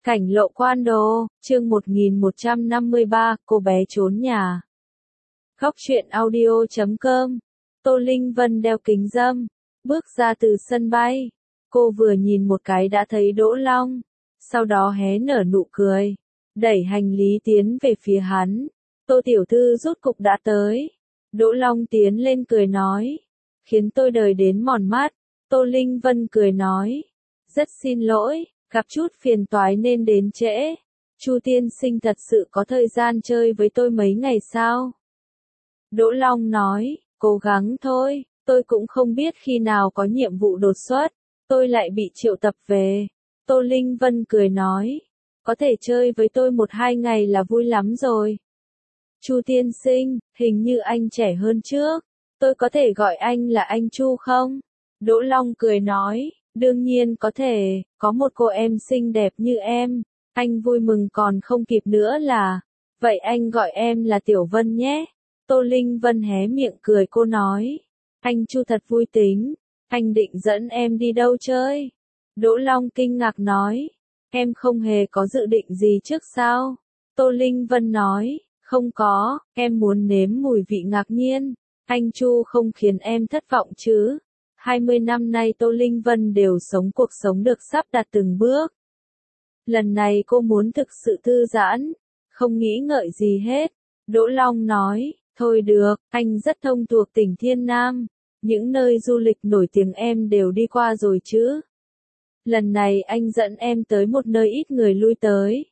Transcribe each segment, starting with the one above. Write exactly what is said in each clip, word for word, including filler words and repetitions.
Cảnh Lộ Quan Đồ, chương một nghìn một trăm năm mươi ba, cô bé trốn nhà. Góc truyện audio chấm com. Tô Linh Vân đeo kính râm, bước ra từ sân bay. Cô vừa nhìn một cái đã thấy Đỗ Long, sau đó hé nở nụ cười, đẩy hành lý tiến về phía hắn. Tô tiểu thư rốt cục đã tới. Đỗ Long tiến lên cười nói, khiến tôi đời đến mòn mắt. Tô Linh Vân cười nói, rất xin lỗi, gặp chút phiền toái nên đến trễ. Chu tiên sinh thật sự có thời gian chơi với tôi mấy ngày sao? Đỗ Long nói, cố gắng thôi, tôi cũng không biết khi nào có nhiệm vụ đột xuất, tôi lại bị triệu tập về. Tô Linh Vân cười nói, có thể chơi với tôi một hai ngày là vui lắm rồi. Chu tiên sinh, hình như anh trẻ hơn trước, tôi có thể gọi anh là anh Chu không? Đỗ Long cười nói, đương nhiên có thể, có một cô em xinh đẹp như em, anh vui mừng còn không kịp nữa là, vậy anh gọi em là Tiểu Vân nhé. Tô Linh Vân hé miệng cười cô nói, anh Chu thật vui tính, anh định dẫn em đi đâu chơi? Đỗ Long kinh ngạc nói, em không hề có dự định gì trước sao? Tô Linh Vân nói, không có, em muốn nếm mùi vị ngạc nhiên, anh Chu không khiến em thất vọng chứ? hai mươi năm nay Tô Linh Vân đều sống cuộc sống được sắp đặt từng bước. Lần này cô muốn thực sự thư giãn, không nghĩ ngợi gì hết. Đỗ Long nói, thôi được, anh rất thông thuộc tỉnh Thiên Nam, những nơi du lịch nổi tiếng em đều đi qua rồi chứ. Lần này anh dẫn em tới một nơi ít người lui tới.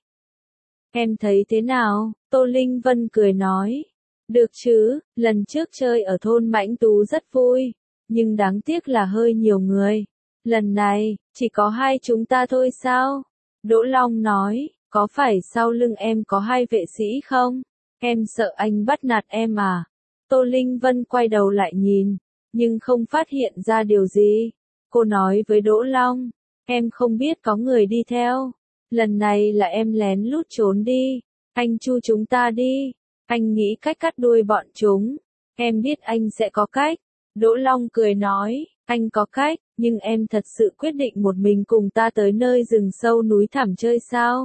Em thấy thế nào? Tô Linh Vân cười nói, được chứ, lần trước chơi ở thôn Mãnh Tú rất vui, nhưng đáng tiếc là hơi nhiều người. Lần này, chỉ có hai chúng ta thôi sao? Đỗ Long nói, có phải sau lưng em có hai vệ sĩ không? Em sợ anh bắt nạt em à? Tô Linh Vân quay đầu lại nhìn, nhưng không phát hiện ra điều gì. Cô nói với Đỗ Long, em không biết có người đi theo. Lần này là em lén lút trốn đi. Anh Chu chúng ta đi. Anh nghĩ cách cắt đuôi bọn chúng. Em biết anh sẽ có cách. Đỗ Long cười nói, anh có cách, nhưng em thật sự quyết định một mình cùng ta tới nơi rừng sâu núi thẳm chơi sao?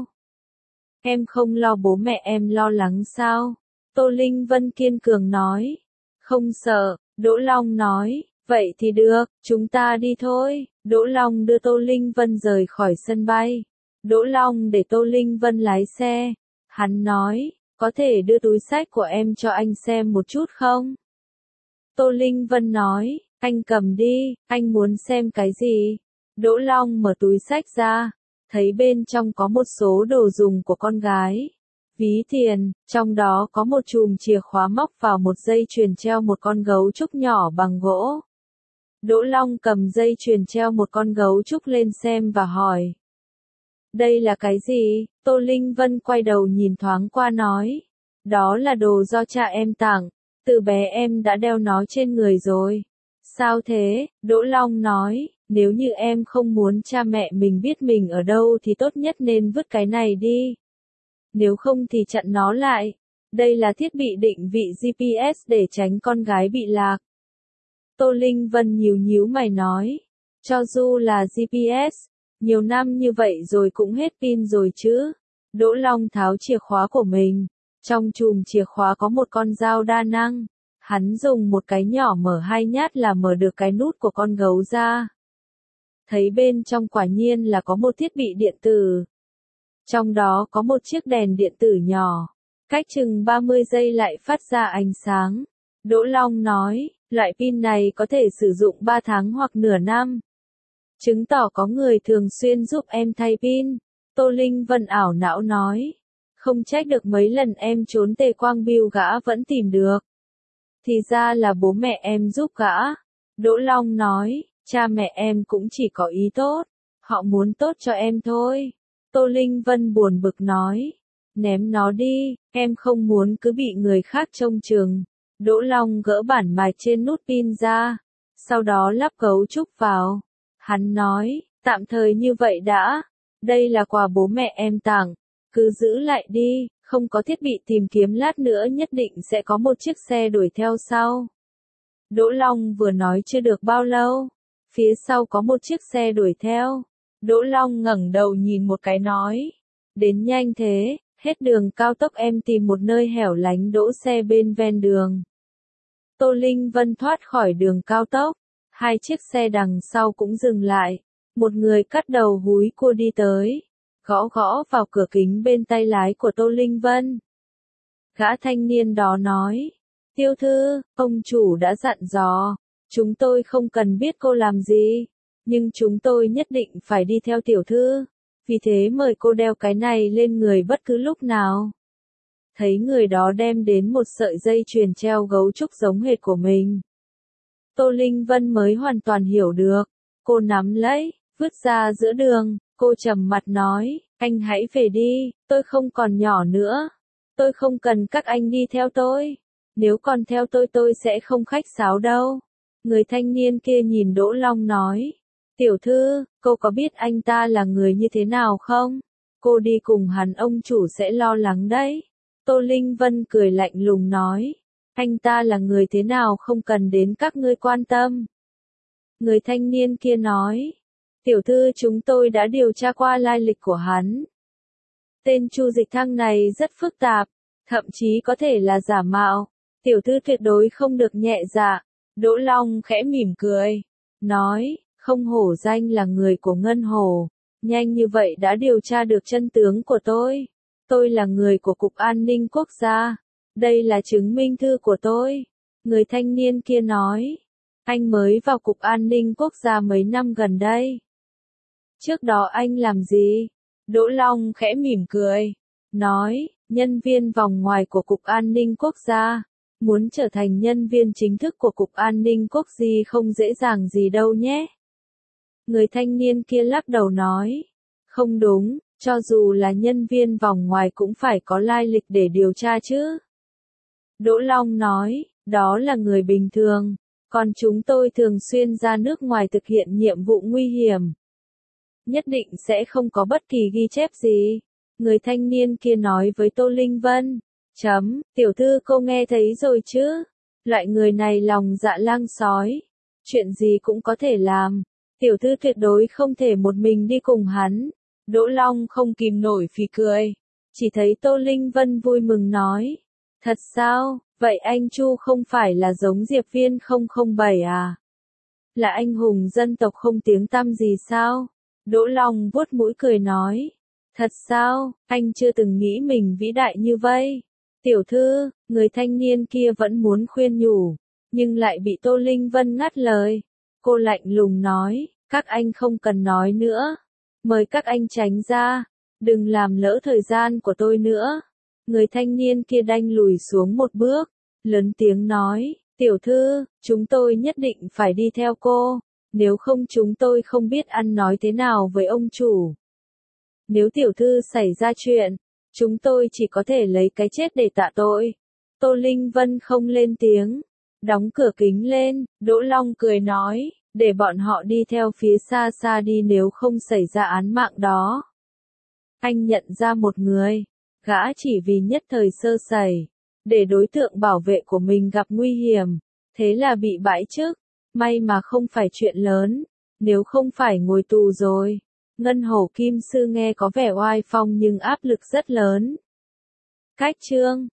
Em không lo bố mẹ em lo lắng sao? Tô Linh Vân kiên cường nói, không sợ. Đỗ Long nói, vậy thì được, chúng ta đi thôi. Đỗ Long đưa Tô Linh Vân rời khỏi sân bay. Đỗ Long để Tô Linh Vân lái xe. Hắn nói, có thể đưa túi xách của em cho anh xem một chút không? Tô Linh Vân nói, anh cầm đi, anh muốn xem cái gì? Đỗ Long mở túi xách ra, thấy bên trong có một số đồ dùng của con gái. Ví tiền, trong đó có một chùm chìa khóa móc vào một dây chuyền treo một con gấu trúc nhỏ bằng gỗ. Đỗ Long cầm dây chuyền treo một con gấu trúc lên xem và hỏi. Đây là cái gì? Tô Linh Vân quay đầu nhìn thoáng qua nói. Đó là đồ do cha em tặng. Từ bé em đã đeo nó trên người rồi. Sao thế? Đỗ Long nói, nếu như em không muốn cha mẹ mình biết mình ở đâu thì tốt nhất nên vứt cái này đi. Nếu không thì chặn nó lại. Đây là thiết bị định vị giê pê ét để tránh con gái bị lạc. Tô Linh Vân nhíu nhíu mày nói, cho dù là giê pê ét, nhiều năm như vậy rồi cũng hết pin rồi chứ. Đỗ Long tháo chìa khóa của mình. Trong chùm chìa khóa có một con dao đa năng. Hắn dùng một cái nhỏ mở hai nhát là mở được cái nút của con gấu ra. Thấy bên trong quả nhiên là có một thiết bị điện tử. Trong đó có một chiếc đèn điện tử nhỏ. Cách chừng ba mươi giây lại phát ra ánh sáng. Đỗ Long nói, loại pin này có thể sử dụng ba tháng hoặc nửa năm. Chứng tỏ có người thường xuyên giúp em thay pin. Tô Linh Vân ảo não nói. Không trách được mấy lần em trốn Tề Quang Biêu gã vẫn tìm được. Thì ra là bố mẹ em giúp gã. Đỗ Long nói, cha mẹ em cũng chỉ có ý tốt. Họ muốn tốt cho em thôi. Tô Linh Vân buồn bực nói. Ném nó đi, em không muốn cứ bị người khác trông chừng. Đỗ Long gỡ bản mài trên nút pin ra. Sau đó lắp gấu trúc vào. Hắn nói, tạm thời như vậy đã. Đây là quà bố mẹ em tặng. Cứ giữ lại đi, không có thiết bị tìm kiếm lát nữa nhất định sẽ có một chiếc xe đuổi theo sau. Đỗ Long vừa nói chưa được bao lâu, phía sau có một chiếc xe đuổi theo. Đỗ Long ngẩng đầu nhìn một cái nói, Đến nhanh thế, hết đường cao tốc em tìm một nơi hẻo lánh đỗ xe bên ven đường. Tô Linh Vân thoát khỏi đường cao tốc, hai chiếc xe đằng sau cũng dừng lại, một người cắt đầu húi cua đi tới, gõ gõ vào cửa kính bên tay lái của Tô Linh Vân. Gã thanh niên đó nói, tiểu thư, ông chủ đã dặn dò, chúng tôi không cần biết cô làm gì, nhưng chúng tôi nhất định phải đi theo tiểu thư, vì thế mời cô đeo cái này lên người bất cứ lúc nào. Thấy người đó đem đến một sợi dây chuyền treo gấu trúc giống hệt của mình. Tô Linh Vân mới hoàn toàn hiểu được, cô nắm lấy, vứt ra giữa đường, cô trầm mặt nói, anh hãy về đi, tôi không còn nhỏ nữa, tôi không cần các anh đi theo tôi, nếu còn theo tôi tôi sẽ không khách sáo đâu. Người thanh niên kia nhìn Đỗ Long nói, tiểu thư, cô có biết anh ta là người như thế nào không? Cô đi cùng hắn ông chủ sẽ lo lắng đấy. Tô Linh Vân cười lạnh lùng nói, anh ta là người thế nào không cần đến các ngươi quan tâm. Người thanh niên kia nói, tiểu thư chúng tôi đã điều tra qua lai lịch của hắn. Tên Chu Dịch Thăng này rất phức tạp, thậm chí có thể là giả mạo, tiểu thư tuyệt đối không được nhẹ dạ. Đỗ Long khẽ mỉm cười, nói, không hổ danh là người của Ngân Hồ, nhanh như vậy đã điều tra được chân tướng của tôi. Tôi là người của Cục An ninh Quốc gia, đây là chứng minh thư của tôi. Người thanh niên kia nói, anh mới vào Cục An ninh Quốc gia mấy năm gần đây. Trước đó anh làm gì? Đỗ Long khẽ mỉm cười, nói, nhân viên vòng ngoài của Cục An ninh Quốc gia. Muốn trở thành nhân viên chính thức của Cục An ninh Quốc gia không dễ dàng gì đâu nhé. Người thanh niên kia lắc đầu nói, không đúng, cho dù là nhân viên vòng ngoài cũng phải có lai lịch để điều tra chứ. Đỗ Long nói, đó là người bình thường, còn chúng tôi thường xuyên ra nước ngoài thực hiện nhiệm vụ nguy hiểm. Nhất định sẽ không có bất kỳ ghi chép gì. Người thanh niên kia nói với Tô Linh Vân, chấm, tiểu thư cô nghe thấy rồi chứ, loại người này lòng dạ lang sói, chuyện gì cũng có thể làm, tiểu thư tuyệt đối không thể một mình đi cùng hắn. Đỗ Long không kìm nổi phì cười, chỉ thấy Tô Linh Vân vui mừng nói, thật sao, vậy anh Chu không phải là giống Diệp Viên không không bảy à? Là anh hùng dân tộc không tiếng tăm gì sao? Đỗ Long vuốt mũi cười nói, thật sao, anh chưa từng nghĩ mình vĩ đại như vậy. Tiểu thư, người thanh niên kia vẫn muốn khuyên nhủ, nhưng lại bị Tô Linh Vân ngắt lời. Cô lạnh lùng nói, các anh không cần nói nữa. Mời các anh tránh ra, đừng làm lỡ thời gian của tôi nữa. Người thanh niên kia đanh lùi xuống một bước, lớn tiếng nói, tiểu thư, chúng tôi nhất định phải đi theo cô, nếu không chúng tôi không biết ăn nói thế nào với ông chủ. Nếu tiểu thư xảy ra chuyện, chúng tôi chỉ có thể lấy cái chết để tạ tội. Tô Linh Vân không lên tiếng, đóng cửa kính lên, Đỗ Long cười nói, để bọn họ đi theo phía xa xa đi nếu không xảy ra án mạng đó. Anh nhận ra một người, gã chỉ vì nhất thời sơ sẩy, để đối tượng bảo vệ của mình gặp nguy hiểm, thế là bị bãi chức, may mà không phải chuyện lớn, nếu không phải ngồi tù rồi. Ngân Hổ Kim Sư nghe có vẻ oai phong nhưng áp lực rất lớn. Cách chương